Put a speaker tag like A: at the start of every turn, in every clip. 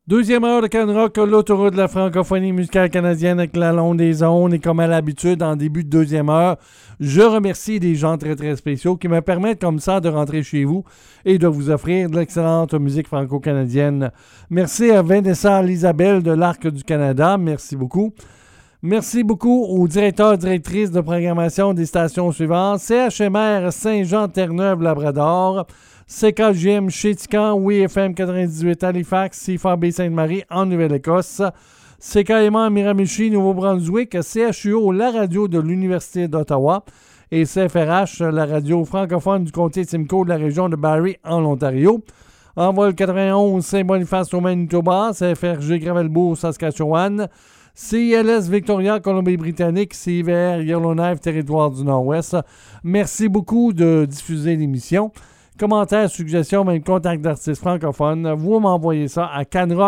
A: Deuxième heure de Can-Rock, l'autoroute de la francophonie musicale canadienne avec la longue des ondes. Et comme à l'habitude, en début de deuxième heure, je remercie des gens très très spéciaux qui me permettent comme ça de rentrer chez vous et de vous offrir de l'excellente musique franco-canadienne. Merci à Vanessa Isabelle de l'Arc du Canada. Merci beaucoup. Merci beaucoup aux directeurs et directrices de programmation des stations suivantes. CHMR Saint-Jean-Terre-Neuve-Labrador. CKGM Chétican, WFM 98 Halifax, CFAB Sainte-Marie en Nouvelle-Écosse, CKMA Miramichi, Nouveau-Brunswick, CHUO, la radio de l'Université d'Ottawa et CFRH, la radio francophone du comté de Simcoe de la région de Barrie en Ontario. Envol 91 Saint-Boniface au Manitoba, CFRG Gravelbourg, Saskatchewan, CILS Victoria, Colombie-Britannique, CIVR Yellowknife, Territoire du Nord-Ouest. Merci beaucoup de diffuser l'émission. Commentaires, suggestions, même contact d'artistes francophones, vous m'envoyez ça à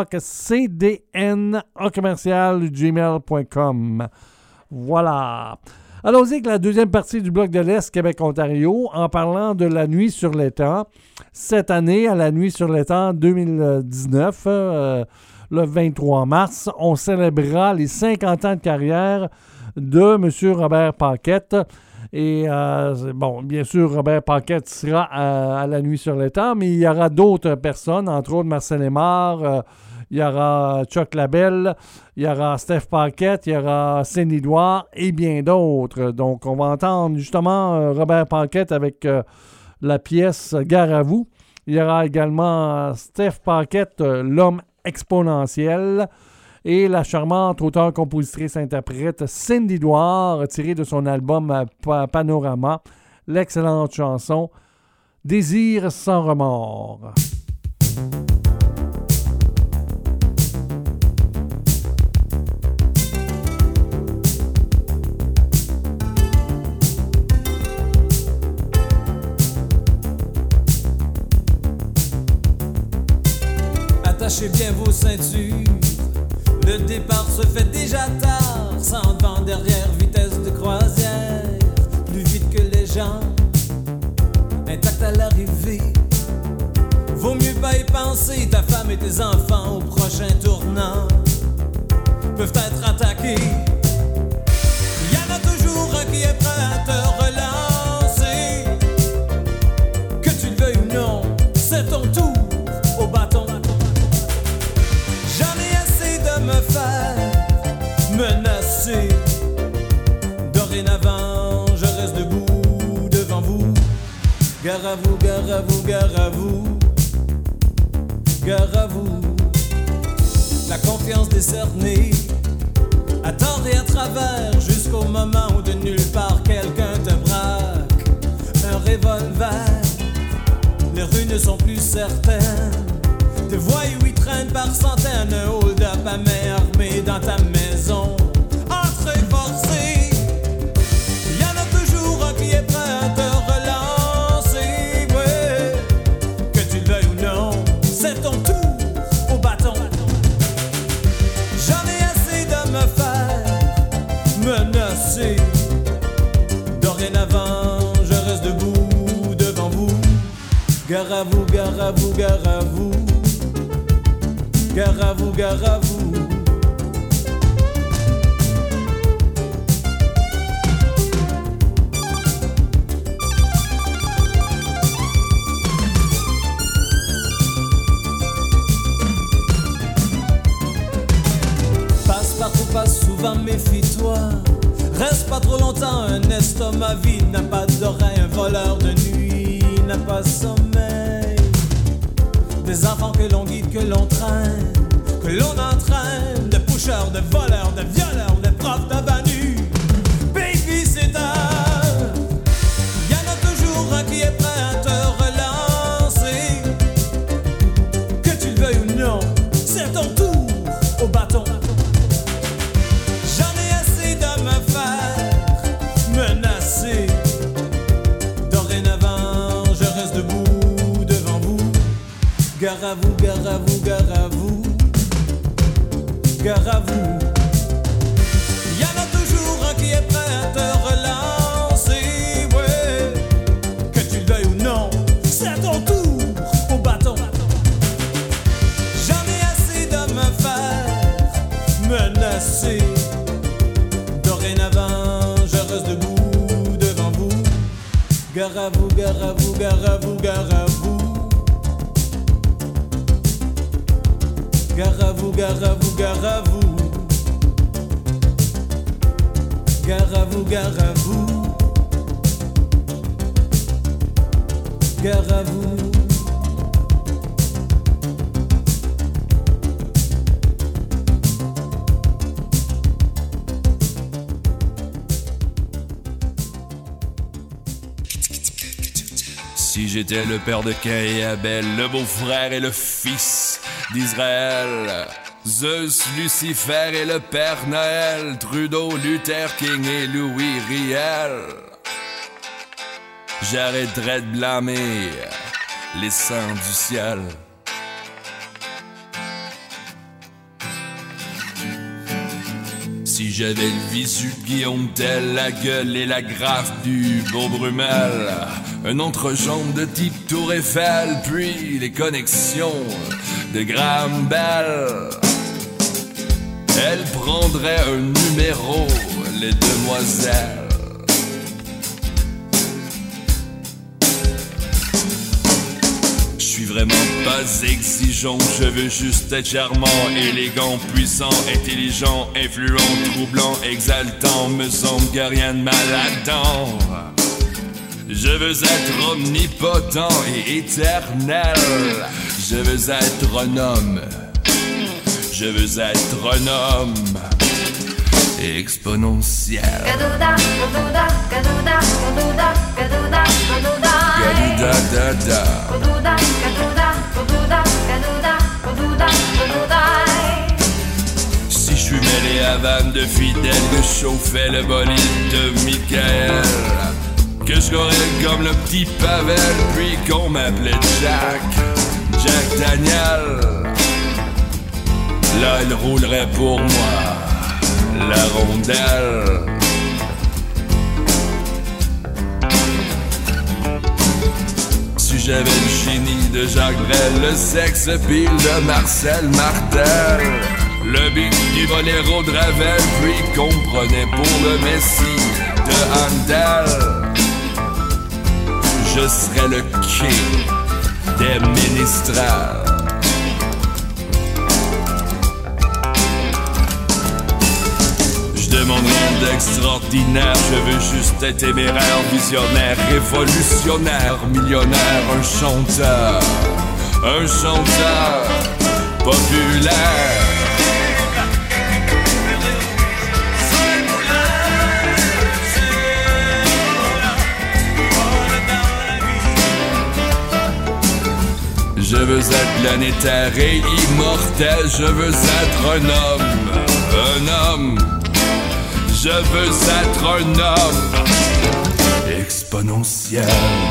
A: canrockcdn@gmail.com. Voilà. Allons-y avec la deuxième partie du bloc de l'Est, Québec-Ontario, en parlant de la Nuit sur l'étang. Cette année, à la Nuit sur l'étang 2019, le 23 mars, on célébrera les 50 ans de carrière de M. Robert Paquette. Et bon, bien sûr, Robert Paquette sera à la Nuit sur l'étang, mais il y aura d'autres personnes, entre autres Marcel Aymar, il y aura Chuck Labelle, il y aura Steph Paquette, il y aura Cindy Douard et bien d'autres. Donc, on va entendre justement Robert Paquette avec la pièce Gare à vous. Il y aura également Steph Paquette, l'homme exponentiel. Et la charmante auteure-compositrice-interprète Cindy Douard, tirée de son album Panorama, l'excellente chanson « Désir sans remords ».
B: Attachez bien vos ceintures. Le départ se fait déjà tard, sans vent derrière, vitesse de croisière, plus vite que les gens, intact à l'arrivée. Vaut mieux pas y penser, ta femme et tes enfants au prochain tournant peuvent être attaqués. Y en a toujours un qui est prêt à te relancer, que tu le veuilles ou non, c'est ton tour au bâton. Me faire menacer. Dorénavant, je reste debout devant vous. Gare à vous, gare à vous, gare à vous. Gare à vous. La confiance décernée à tort et à travers, jusqu'au moment où de nulle part quelqu'un te braque un revolver. Les rues ne sont plus certaines. Des voyous y traînent par centaines, un hold-up à main armée dans ta maison. Entrée forcée, y'en a toujours un qui est prêt à te relancer. Ouais, que tu le veuilles ou non, c'est ton tour au bâton. J'en ai assez de me faire menacer. Dorénavant, je reste debout devant vous. Gare à vous, gare à vous, gare à vous. Gare à vous, gare à vous. Passe partout, passe souvent, méfie-toi. Reste pas trop longtemps, un estomac vide n'a pas d'oreille, un voleur de nuit n'a pas sommeil. Des enfants que l'on guide, que l'on traîne, que l'on entraîne, de pushers, de voleurs, de violeurs, de profs de banus. Baby, c'est un. Y'en a toujours un qui est prêt à te relancer. Que tu le veuilles ou non, c'est ton tour au bâton. J'en ai assez de me faire menacer. Dorénavant, je reste debout devant vous. Gare à vous, gare à vous, gare à vous. Gare à vous. Y'en a toujours un qui est prêt à te relancer. Ouais, que tu le veuilles ou non, c'est ton tour au bâton. J'en ai assez de Gare à vous, gare à vous, gare à vous, gare à vous. Gare à vous, gare à vous, gare à vous. Gare à vous, gare à vous. Gare à vous.
C: Si j'étais le père de Caïn et Abel, le beau-frère et le fils d'Israël, Zeus, Lucifer et le Père Noël, Trudeau, Luther King et Louis Riel, j'arrêterais de blâmer les saints du ciel. Si j'avais le visu de Guillaume Tell, la gueule et la graffe du beau Brumel, un entrejambe de type Tour Eiffel, puis les connexions de Graham Bell, elle prendrait un numéro, les demoiselles. Je suis vraiment pas exigeant, je veux juste être charmant, élégant, puissant, intelligent, influent, troublant, exaltant, me semble que rien de mal là-dedans. Je veux être omnipotent et éternel, je veux être un homme, je veux être un homme exponentiel. Gadouda, gadouda, gadouda, gadouda, gadouda, gadouda. Gadouda, dada. Gadouda, gadouda, gadouda, gadouda, gadouda, gadouda. Si je suis mêlé à vanne de fidèles, que je chauffais le bolide de Michael, que je courais comme le petit Pavel, puis qu'on m'appelait Jack Daniel, là il roulerait pour moi la rondelle. Si j'avais le génie de Jacques Brel, le sexe pile de Marcel Martel, le beat du boléro de Ravel, puis qu'on prenait pour le Messie de Handel, je serais le king des ministrales. Je demande rien d'extraordinaire, je veux juste être téméraire, visionnaire, révolutionnaire, millionnaire, un chanteur populaire. Je veux être planétaire et immortel, je veux être un homme, je veux être un homme exponentiel.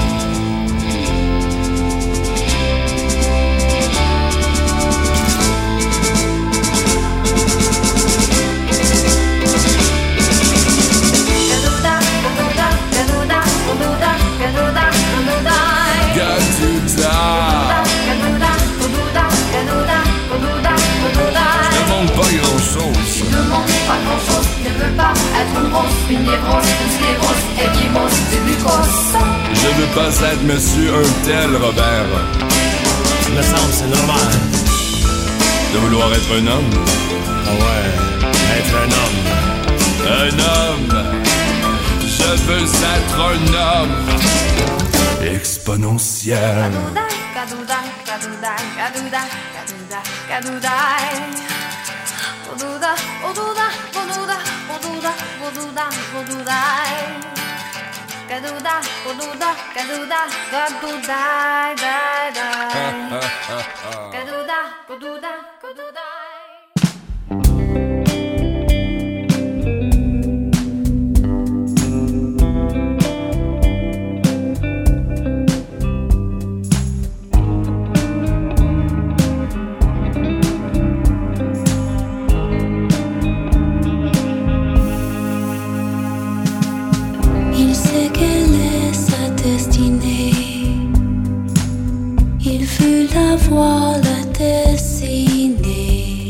D: Une névrose, une sclérose, équimose, du mucose.
C: Je veux pas être monsieur un tel Robert.
E: Me semble c'est normal
C: de vouloir être un homme.
E: Ah ouais, être un
C: homme. Je veux être un homme exponentiel.
D: Gadouda, gadouda, gadouda, gadouda, gadouda. Oduda, oduda, oduda, oduda, oduda, oduda. Gadouda, oduda, gadouda, gadouda, gadouda, gadouda, gadouda.
F: Il sait quelle est sa destinée. Il veut la voir la dessinée.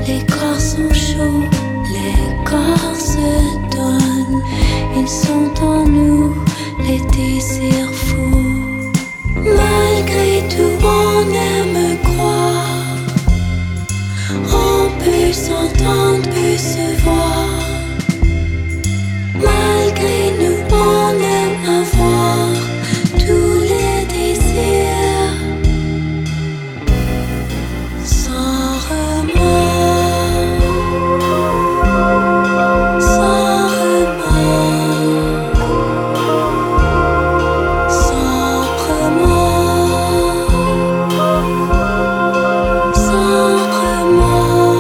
F: Les corps sont chauds, les corps se donnent. Ils sont en nous, les désirs fous. Malgré tout, on aime croire. On peut s'entendre, peut se voir. Malgré nous, on aime avoir tous les désirs. Sans remords, sans remords, sans remords, sans remords.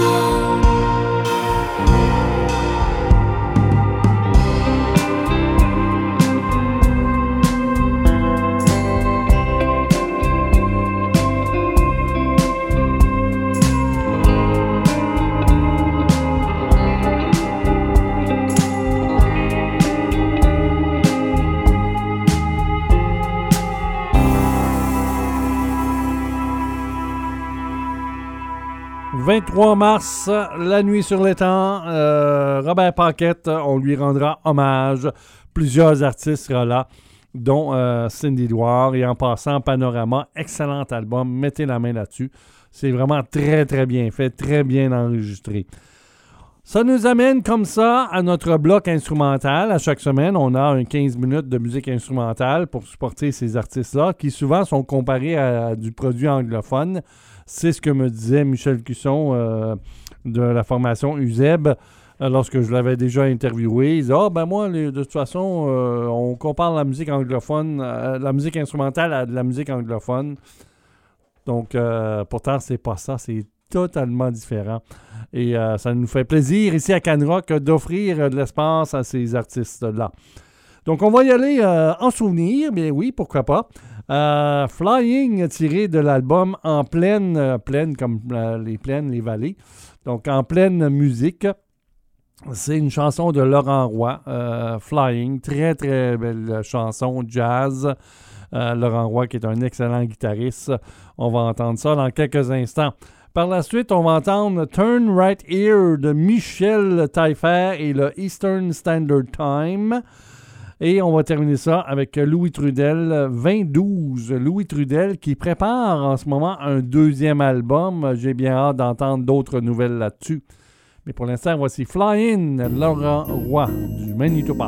A: 23 mars, la nuit sur l'étang, Robert Paquette, on lui rendra hommage. Plusieurs artistes seront là, dont Cindy Loire. Et en passant, Panorama, excellent album, mettez la main là-dessus. C'est vraiment très, très bien fait, très bien enregistré. Ça nous amène comme ça à notre bloc instrumental. À chaque semaine, on a un 15 minutes de musique instrumentale pour supporter ces artistes-là, qui souvent sont comparés à du produit anglophone. C'est ce que me disait Michel Cusson de la formation UZEB lorsque je l'avais déjà interviewé. Il disait « Ah, ben moi, de toute façon, on compare la musique anglophone, la musique instrumentale à de la musique anglophone. » Donc, pourtant, c'est pas ça. C'est totalement différent. Et ça nous fait plaisir ici à Canrock d'offrir de l'espace à ces artistes-là. Donc, on va y aller en souvenir. Bien oui, pourquoi pas. Flying, tiré de l'album En pleine, pleine comme les plaines, les vallées. Donc, En pleine musique. C'est une chanson de Laurent Roy, Flying. Très, très belle chanson, jazz. Laurent Roy, qui est un excellent guitariste. On va entendre ça dans quelques instants. Par la suite, on va entendre Turn Right Here de Michel Taillefer et le Eastern Standard Time. Et on va terminer ça avec Louis Trudel, 2012. Louis Trudel qui prépare en ce moment un deuxième album. J'ai bien hâte d'entendre d'autres nouvelles là-dessus. Mais pour l'instant, voici Fly-In, Laurent Roy du Manitoba.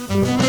F: remords.